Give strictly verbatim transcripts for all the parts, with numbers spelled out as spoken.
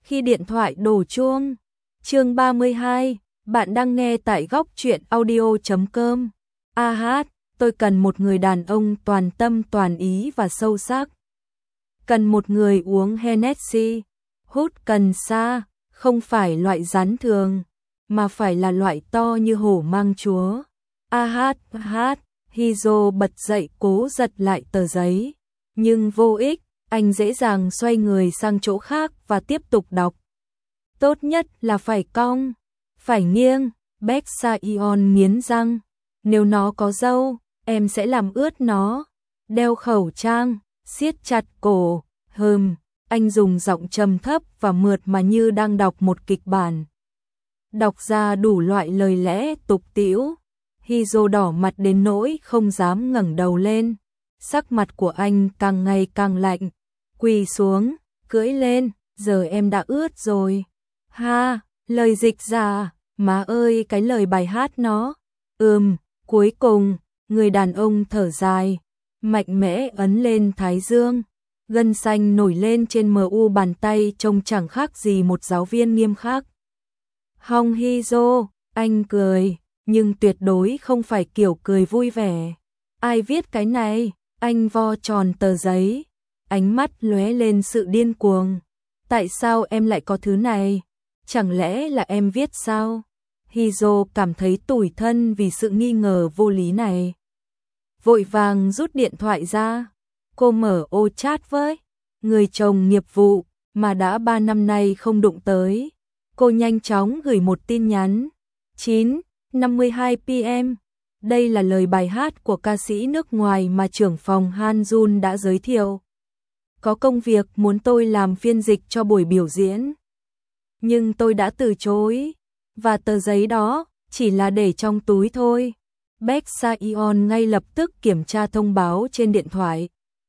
Khi điện thoại đổ chuông. Chương ba mươi hai, bạn đang nghe tại góc truyện audio chấm com. A hát, tôi cần một người đàn ông toàn tâm toàn ý và sâu sắc. Cần một người uống Hennessy, hút cần sa, không phải loại rắn thường, mà phải là loại to như hổ mang chúa. A hát, a hát, Hizo bật dậy cố giật lại tờ giấy, nhưng vô ích, anh dễ dàng xoay người sang chỗ khác và tiếp tục đọc. Tốt nhất là phải cong, phải nghiêng, Baek Sa-yeon nghiến răng, nếu nó có râu, em sẽ làm ướt nó. Đeo khẩu trang, siết chặt cổ, hừm, anh dùng giọng trầm thấp và mượt mà như đang đọc một kịch bản. Đọc ra đủ loại lời lẽ tục tĩu. Hizo đỏ mặt đến nỗi không dám ngẩng đầu lên. Sắc mặt của anh càng ngày càng lạnh. Quỳ xuống, cưỡi lên, giờ em đã ướt rồi. Ha, lời dịch ra, má ơi cái lời bài hát nó. Ừm, cuối cùng, người đàn ông thở dài, mạnh mẽ ấn lên thái dương. Gân xanh nổi lên trên mờ u bàn tay trông chẳng khác gì một giáo viên nghiêm khắc. Hong Hizo, anh cười, nhưng tuyệt đối không phải kiểu cười vui vẻ. Ai viết cái này? Anh vo tròn tờ giấy, ánh mắt lóe lên sự điên cuồng. Tại sao em lại có thứ này? Chẳng lẽ là em viết sao? Hizo cảm thấy tủi thân vì sự nghi ngờ vô lý này. Vội vàng rút điện thoại ra, cô mở ô chat với người chồng nghiệp vụ mà đã ba năm nay không đụng tới. Cô nhanh chóng gửi một tin nhắn. chín năm mươi hai p m. Đây là lời bài hát của ca sĩ nước ngoài mà trưởng phòng Han Jun đã giới thiệu. Có công việc muốn tôi làm phiên dịch cho buổi biểu diễn. Nhưng tôi đã từ chối. Và tờ giấy đó chỉ là để trong túi thôi. Baek Sa-yeon ngay lập tức kiểm tra thông báo trên điện thoại.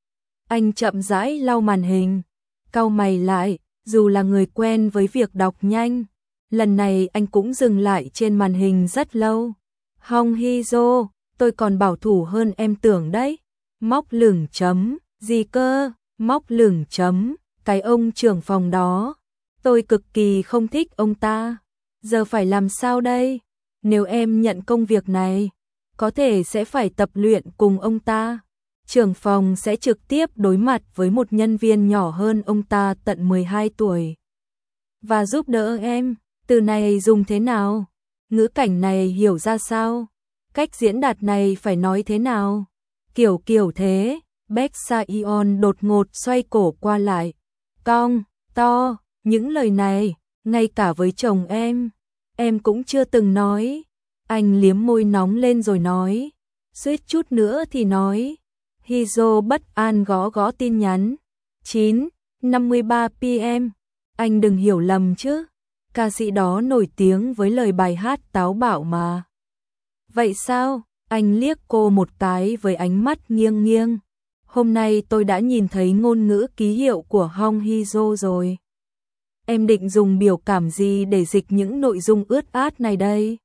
Anh chậm rãi lau màn hình, cau mày lại, dù là người quen với việc đọc nhanh. Lần này anh cũng dừng lại trên màn hình rất lâu. Hong Hizo, tôi còn bảo thủ hơn em tưởng đấy. Móc lửng chấm, gì cơ, móc lửng chấm, cái ông trưởng phòng đó. Tôi cực kỳ không thích ông ta. Giờ phải làm sao đây? Nếu em nhận công việc này, có thể sẽ phải tập luyện cùng ông ta. Trưởng phòng sẽ trực tiếp đối mặt với một nhân viên nhỏ hơn ông ta tận mười hai tuổi. Và giúp đỡ em, từ này dùng thế nào? Ngữ cảnh này hiểu ra sao? Cách diễn đạt này phải nói thế nào? Kiểu kiểu thế, Baek Sa-yeon đột ngột xoay cổ qua lại. Cong, to, những lời này, ngay cả với chồng em, em cũng chưa từng nói. Anh liếm môi nóng lên rồi nói. Suýt chút nữa thì nói. Hizo bất an gõ gõ tin nhắn. chín năm mươi ba p m. Anh đừng hiểu lầm chứ. Ca sĩ đó nổi tiếng với lời bài hát táo bạo mà. Vậy sao? Anh liếc cô một cái với ánh mắt nghiêng nghiêng. Hôm nay tôi đã nhìn thấy ngôn ngữ ký hiệu của Hong Hizo rồi. Em định dùng biểu cảm gì để dịch những nội dung ướt át này đây?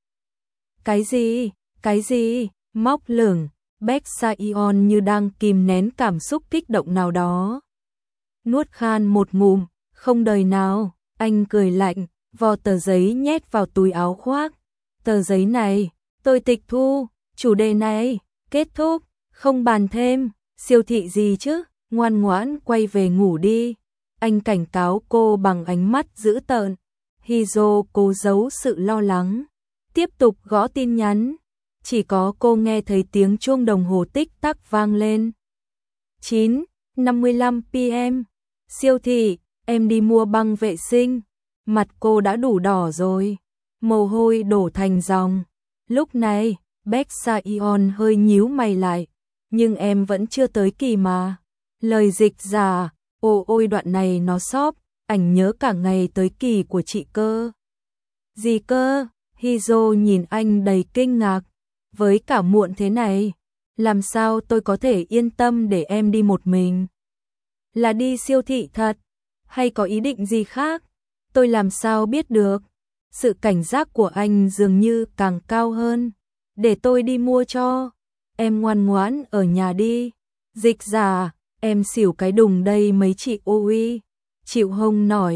Cái gì? Cái gì? Móc lửng, Baek Sa-yeon như đang kìm nén cảm xúc kích động nào đó. Nuốt khan một ngụm, không đời nào, anh cười lạnh, vò tờ giấy nhét vào túi áo khoác. Tờ giấy này, tôi tịch thu, chủ đề này, kết thúc, không bàn thêm, siêu thị gì chứ, ngoan ngoãn quay về ngủ đi. Anh cảnh cáo cô bằng ánh mắt dữ tợn. Hizo cố giấu sự lo lắng, tiếp tục gõ tin nhắn. Chỉ có cô nghe thấy tiếng chuông đồng hồ tích tắc vang lên. chín năm mươi lăm p m. Siêu thị, em đi mua băng vệ sinh. Mặt cô đã đủ đỏ rồi, mồ hôi đổ thành dòng. Lúc này, Baek Sa-yeon hơi nhíu mày lại. Nhưng em vẫn chưa tới kỳ mà. Lời dịch giả, ồ ôi đoạn này nó xóp, ảnh nhớ cả ngày tới kỳ của chị cơ. Gì cơ? Hizo nhìn anh đầy kinh ngạc. Với cả muộn thế này, làm sao tôi có thể yên tâm để em đi một mình? Là đi siêu thị thật, hay có ý định gì khác? Tôi làm sao biết được? Sự cảnh giác của anh dường như càng cao hơn. Để tôi đi mua cho. Em ngoan ngoãn ở nhà đi. Dịch giả, em xỉu cái đùng đây mấy chị ô uy. Chịu hông nổi.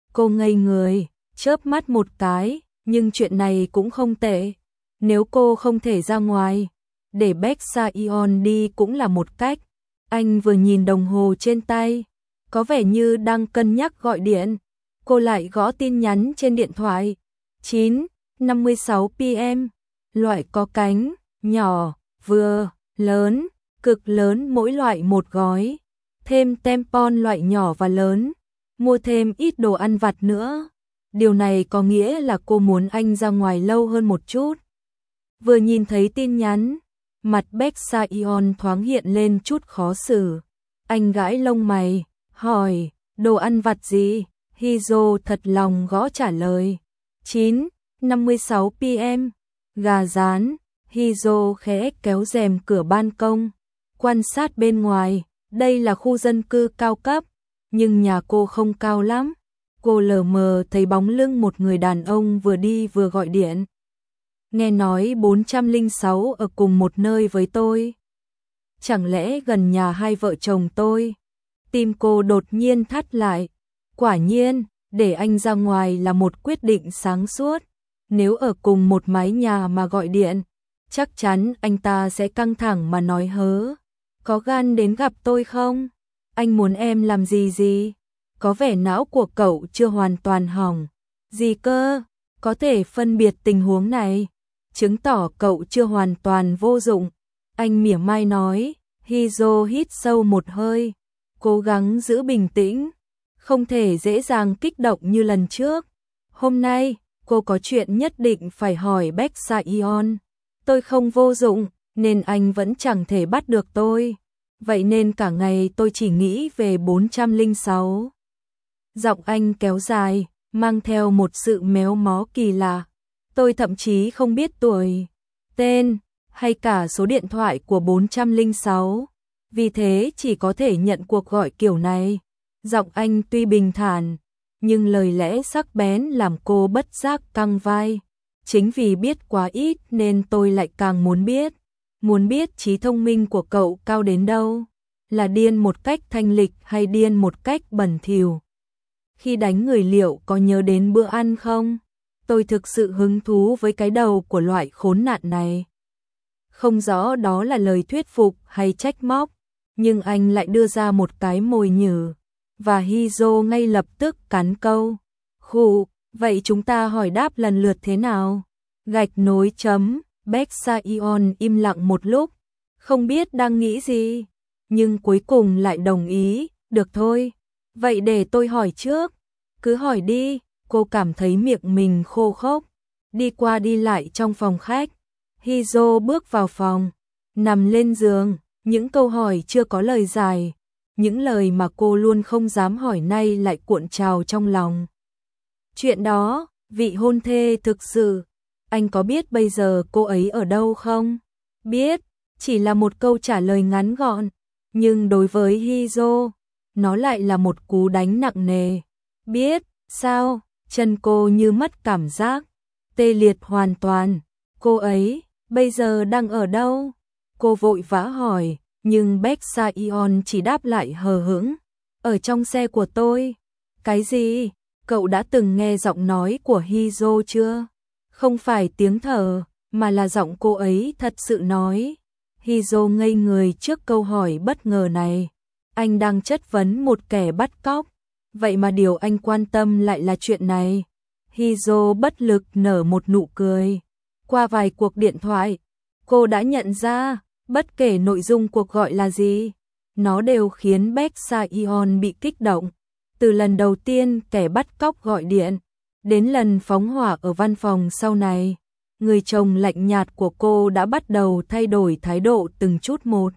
Cô ngây người, chớp mắt một cái, nhưng chuyện này cũng không tệ. Nếu cô không thể ra ngoài, để Baeksayeon đi cũng là một cách. Anh vừa nhìn đồng hồ trên tay, có vẻ như đang cân nhắc gọi điện. Cô lại gõ tin nhắn trên điện thoại. chín năm mươi sáu p m. Loại có cánh, nhỏ, vừa, lớn, cực lớn mỗi loại một gói. Thêm tampon loại nhỏ và lớn. Mua thêm ít đồ ăn vặt nữa. Điều này có nghĩa là cô muốn anh ra ngoài lâu hơn một chút. Vừa nhìn thấy tin nhắn, mặt Baeksayeon thoáng hiện lên chút khó xử. Anh gãi lông mày, hỏi, đồ ăn vặt gì? Hizo thật lòng gõ trả lời. chín năm mươi sáu p m. Gà rán. Hizo khẽ kéo rèm cửa ban công, quan sát bên ngoài. Đây là khu dân cư cao cấp, nhưng nhà cô không cao lắm. Cô lờ mờ thấy bóng lưng một người đàn ông vừa đi vừa gọi điện. Nghe nói bốn trăm lẻ sáu ở cùng một nơi với tôi. Chẳng lẽ gần nhà hai vợ chồng tôi? Tim cô đột nhiên thắt lại. Quả nhiên, để anh ra ngoài là một quyết định sáng suốt. Nếu ở cùng một mái nhà mà gọi điện, chắc chắn anh ta sẽ căng thẳng mà nói hớ. Có gan đến gặp tôi không? Anh muốn em làm gì gì? Có vẻ não của cậu chưa hoàn toàn hỏng. Gì cơ? Có thể phân biệt tình huống này, chứng tỏ cậu chưa hoàn toàn vô dụng. Anh mỉa mai nói. Hizo hít sâu một hơi, cố gắng giữ bình tĩnh, không thể dễ dàng kích động như lần trước. Hôm nay, cô có chuyện nhất định phải hỏi Baeksayeon. Tôi không vô dụng, nên anh vẫn chẳng thể bắt được tôi. Vậy nên cả ngày tôi chỉ nghĩ về bốn trăm lẻ sáu. Giọng anh kéo dài, mang theo một sự méo mó kỳ lạ. Tôi thậm chí không biết tuổi, tên, hay cả số điện thoại của bốn trăm lẻ sáu. Vì thế chỉ có thể nhận cuộc gọi kiểu này. Giọng anh tuy bình thản, nhưng lời lẽ sắc bén làm cô bất giác căng vai. Chính vì biết quá ít nên tôi lại càng muốn biết. Muốn biết trí thông minh của cậu cao đến đâu. Là điên một cách thanh lịch hay điên một cách bẩn thỉu. Khi đánh người liệu có nhớ đến bữa ăn không? Tôi thực sự hứng thú với cái đầu của loại khốn nạn này. Không rõ đó là lời thuyết phục hay trách móc, nhưng anh lại đưa ra một cái mồi nhử. Và Hizo ngay lập tức cắn câu. Khụ, vậy chúng ta hỏi đáp lần lượt thế nào? Gạch nối chấm. Baeksayeon im lặng một lúc, không biết đang nghĩ gì, nhưng cuối cùng lại đồng ý. Được thôi, vậy để tôi hỏi trước. Cứ hỏi đi. Cô cảm thấy miệng mình khô khốc. Đi qua đi lại trong phòng khách. Hizo bước vào phòng, nằm lên giường. Những câu hỏi chưa có lời giải, những lời mà cô luôn không dám hỏi nay lại cuộn trào trong lòng. Chuyện đó, vị hôn thê thực sự, anh có biết bây giờ cô ấy ở đâu không? Biết, chỉ là một câu trả lời ngắn gọn, nhưng đối với Hizo, nó lại là một cú đánh nặng nề. Biết, sao? Chân cô như mất cảm giác, tê liệt hoàn toàn. Cô ấy, bây giờ đang ở đâu? Cô vội vã hỏi, nhưng Baeksayeon chỉ đáp lại hờ hững. Ở trong xe của tôi. Cái gì? Cậu đã từng nghe giọng nói của Hizo chưa? Không phải tiếng thở, mà là giọng cô ấy thật sự nói. Hizo ngây người trước câu hỏi bất ngờ này. Anh đang chất vấn một kẻ bắt cóc. Vậy mà điều anh quan tâm lại là chuyện này. Hizo bất lực nở một nụ cười. Qua vài cuộc điện thoại, cô đã nhận ra, bất kể nội dung cuộc gọi là gì, nó đều khiến Baeksayeon bị kích động. Từ lần đầu tiên kẻ bắt cóc gọi điện, đến lần phóng hỏa ở văn phòng sau này, người chồng lạnh nhạt của cô đã bắt đầu thay đổi thái độ từng chút một.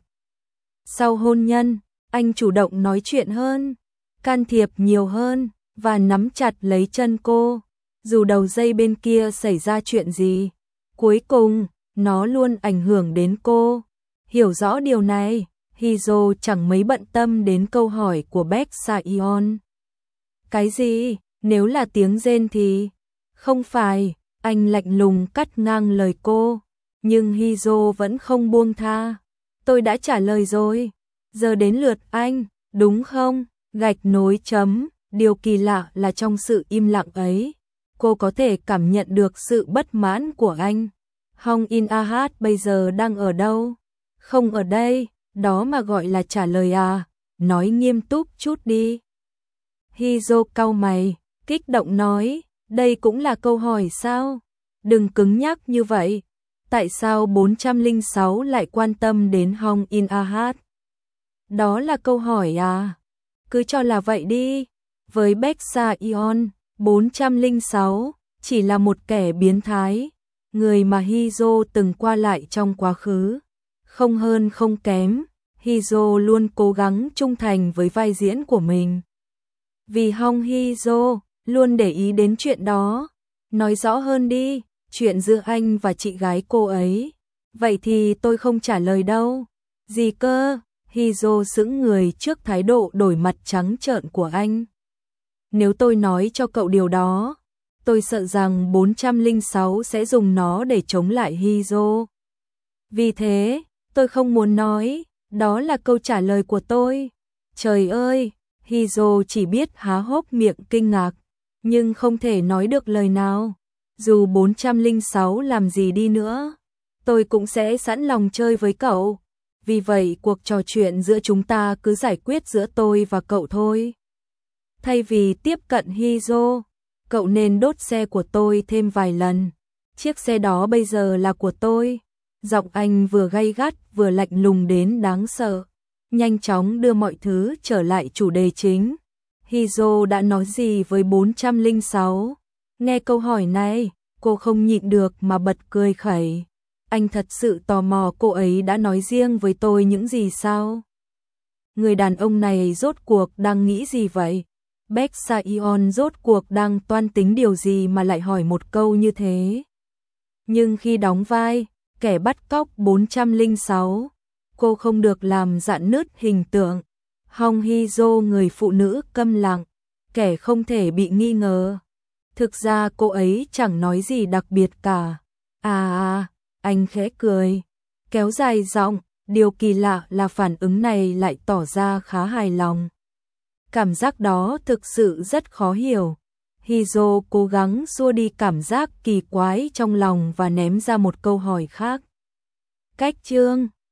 Sau hôn nhân, anh chủ động nói chuyện hơn, can thiệp nhiều hơn, và nắm chặt lấy chân cô. Dù đầu dây bên kia xảy ra chuyện gì, cuối cùng, nó luôn ảnh hưởng đến cô. Hiểu rõ điều này, Hizo chẳng mấy bận tâm đến câu hỏi của Baeksayeon. Cái gì? Nếu là tiếng rên thì... Không phải, anh lạnh lùng cắt ngang lời cô. Nhưng Hizo vẫn không buông tha. Tôi đã trả lời rồi. Giờ đến lượt anh, đúng không? Gạch nối chấm. Điều kỳ lạ là trong sự im lặng ấy, cô có thể cảm nhận được sự bất mãn của anh. Hong In Ahat bây giờ đang ở đâu? Không ở đây, đó mà gọi là trả lời à? Nói nghiêm túc chút đi. Hee-jo cau mày, kích động nói, đây cũng là câu hỏi sao? Đừng cứng nhắc như vậy. Tại sao bốn trăm lẻ sáu lại quan tâm đến Hong In Ahat? Đó là câu hỏi à? Cứ cho là vậy đi. Với Baek Sa-yeon, bốn trăm lẻ sáu chỉ là một kẻ biến thái, người mà Hee-jo từng qua lại trong quá khứ. Không hơn không kém, Hee-jo luôn cố gắng trung thành với vai diễn của mình. Vì Hong Hee-jo luôn để ý đến chuyện đó. Nói rõ hơn đi, chuyện giữa anh và chị gái cô ấy. Vậy thì tôi không trả lời đâu. Gì cơ? Hee-jo sững người trước thái độ đổi mặt trắng trợn của anh. Nếu tôi nói cho cậu điều đó, tôi sợ rằng bốn trăm lẻ sáu sẽ dùng nó để chống lại Hee-jo. Vì thế, tôi không muốn nói, đó là câu trả lời của tôi. Trời ơi, Hee-jo chỉ biết há hốc miệng kinh ngạc, nhưng không thể nói được lời nào. Dù bốn trăm lẻ sáu làm gì đi nữa, tôi cũng sẽ sẵn lòng chơi với cậu. Vì vậy cuộc trò chuyện giữa chúng ta cứ giải quyết giữa tôi và cậu thôi. Thay vì tiếp cận Hee-jo, cậu nên đốt xe của tôi thêm vài lần. Chiếc xe đó bây giờ là của tôi. Giọng anh vừa gay gắt vừa lạnh lùng đến đáng sợ. Nhanh chóng đưa mọi thứ trở lại chủ đề chính. Hee-jo đã nói gì với bốn trăm lẻ sáu? Nghe câu hỏi này, cô không nhịn được mà bật cười khẩy. Anh thật sự tò mò cô ấy đã nói riêng với tôi những gì sao? Người đàn ông này rốt cuộc đang nghĩ gì vậy? Baek Sa-yeon rốt cuộc đang toan tính điều gì mà lại hỏi một câu như thế? Nhưng khi đóng vai kẻ bắt cóc bốn trăm lẻ sáu, cô không được làm rạn nứt hình tượng Hong Hee-jo người phụ nữ câm lặng, kẻ không thể bị nghi ngờ. Thực ra cô ấy chẳng nói gì đặc biệt cả. À à, anh khẽ cười, kéo dài giọng, điều kỳ lạ là phản ứng này lại tỏ ra khá hài lòng. Cảm giác đó thực sự rất khó hiểu. Hee-jo cố gắng xua đi cảm giác kỳ quái trong lòng và ném ra một câu hỏi khác. Cách chương